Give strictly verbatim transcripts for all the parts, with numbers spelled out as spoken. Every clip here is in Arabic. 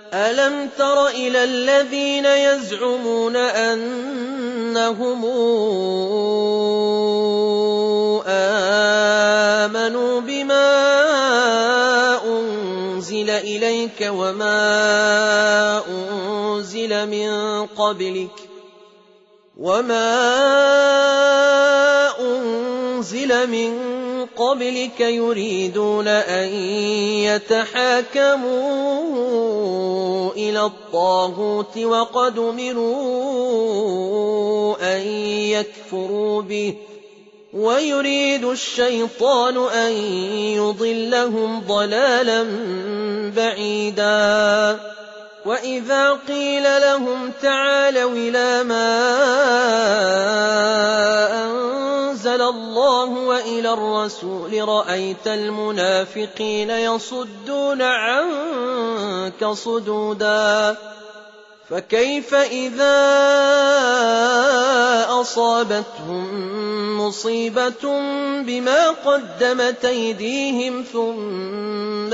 أَلَمْ تَرَ إِلَى الَّذِينَ يَزْعُمُونَ أَنَّهُمْ آمَنُوا بِمَا أُنزِلَ إِلَيْكَ وَمَا أُنزِلَ مِن قَبْلِكَ وَمَا أُنزِلَ مِن قبلك يريدون أن يتحاكموا إلى الطاغوت وقد أمروا أن يكفروا به ويريد الشيطان أن يضلهم ضلالا بعيدا وإذا قيل لهم تعالوا إلى ما أنزل الله وإلى الرسول رأيت المنافقين يصدون عنك صدودا فكيف إذا أصابتهم مصيبة بما قدمت أيديهم ثم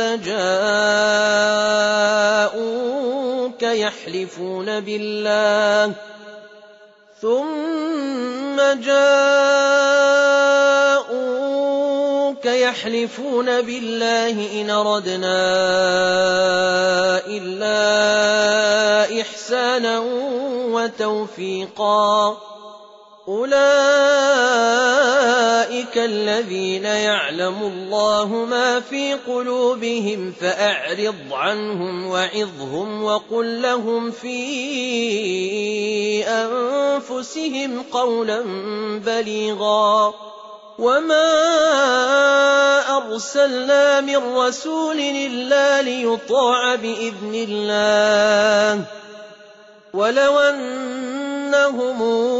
جاءوك يحلفون بالله ثم جاءوك يحلفون بالله إن أردنا إلا إحسانا وتوفيقا أولئك الذين يعلم الله ما في قلوبهم فأعرض عنهم وعظهم وقل لهم في أنفسهم قولا بليغا وما أرسلنا من رسول إلا ليطاع بإذن الله ولو أنهم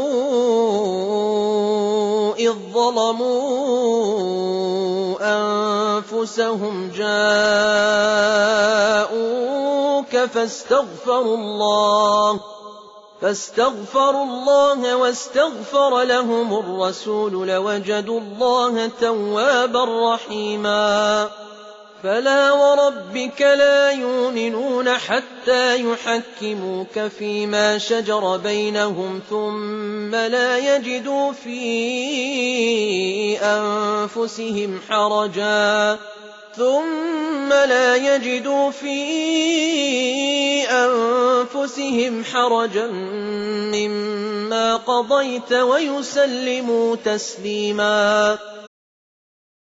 إذ ظلموا أنفسهم جاءوك فاستغفروا الله فاستغفروا الله واستغفر لهم الرسول لوجدوا الله توابا رحيما فلا وربك لا يؤمنون حتى يحكموك فيما شجر بينهم ثم لا يجدوا في أنفسهم حرجا ثم لا يجدوا في أنفسهم حرجا مما قضيت ويسلموا تسليما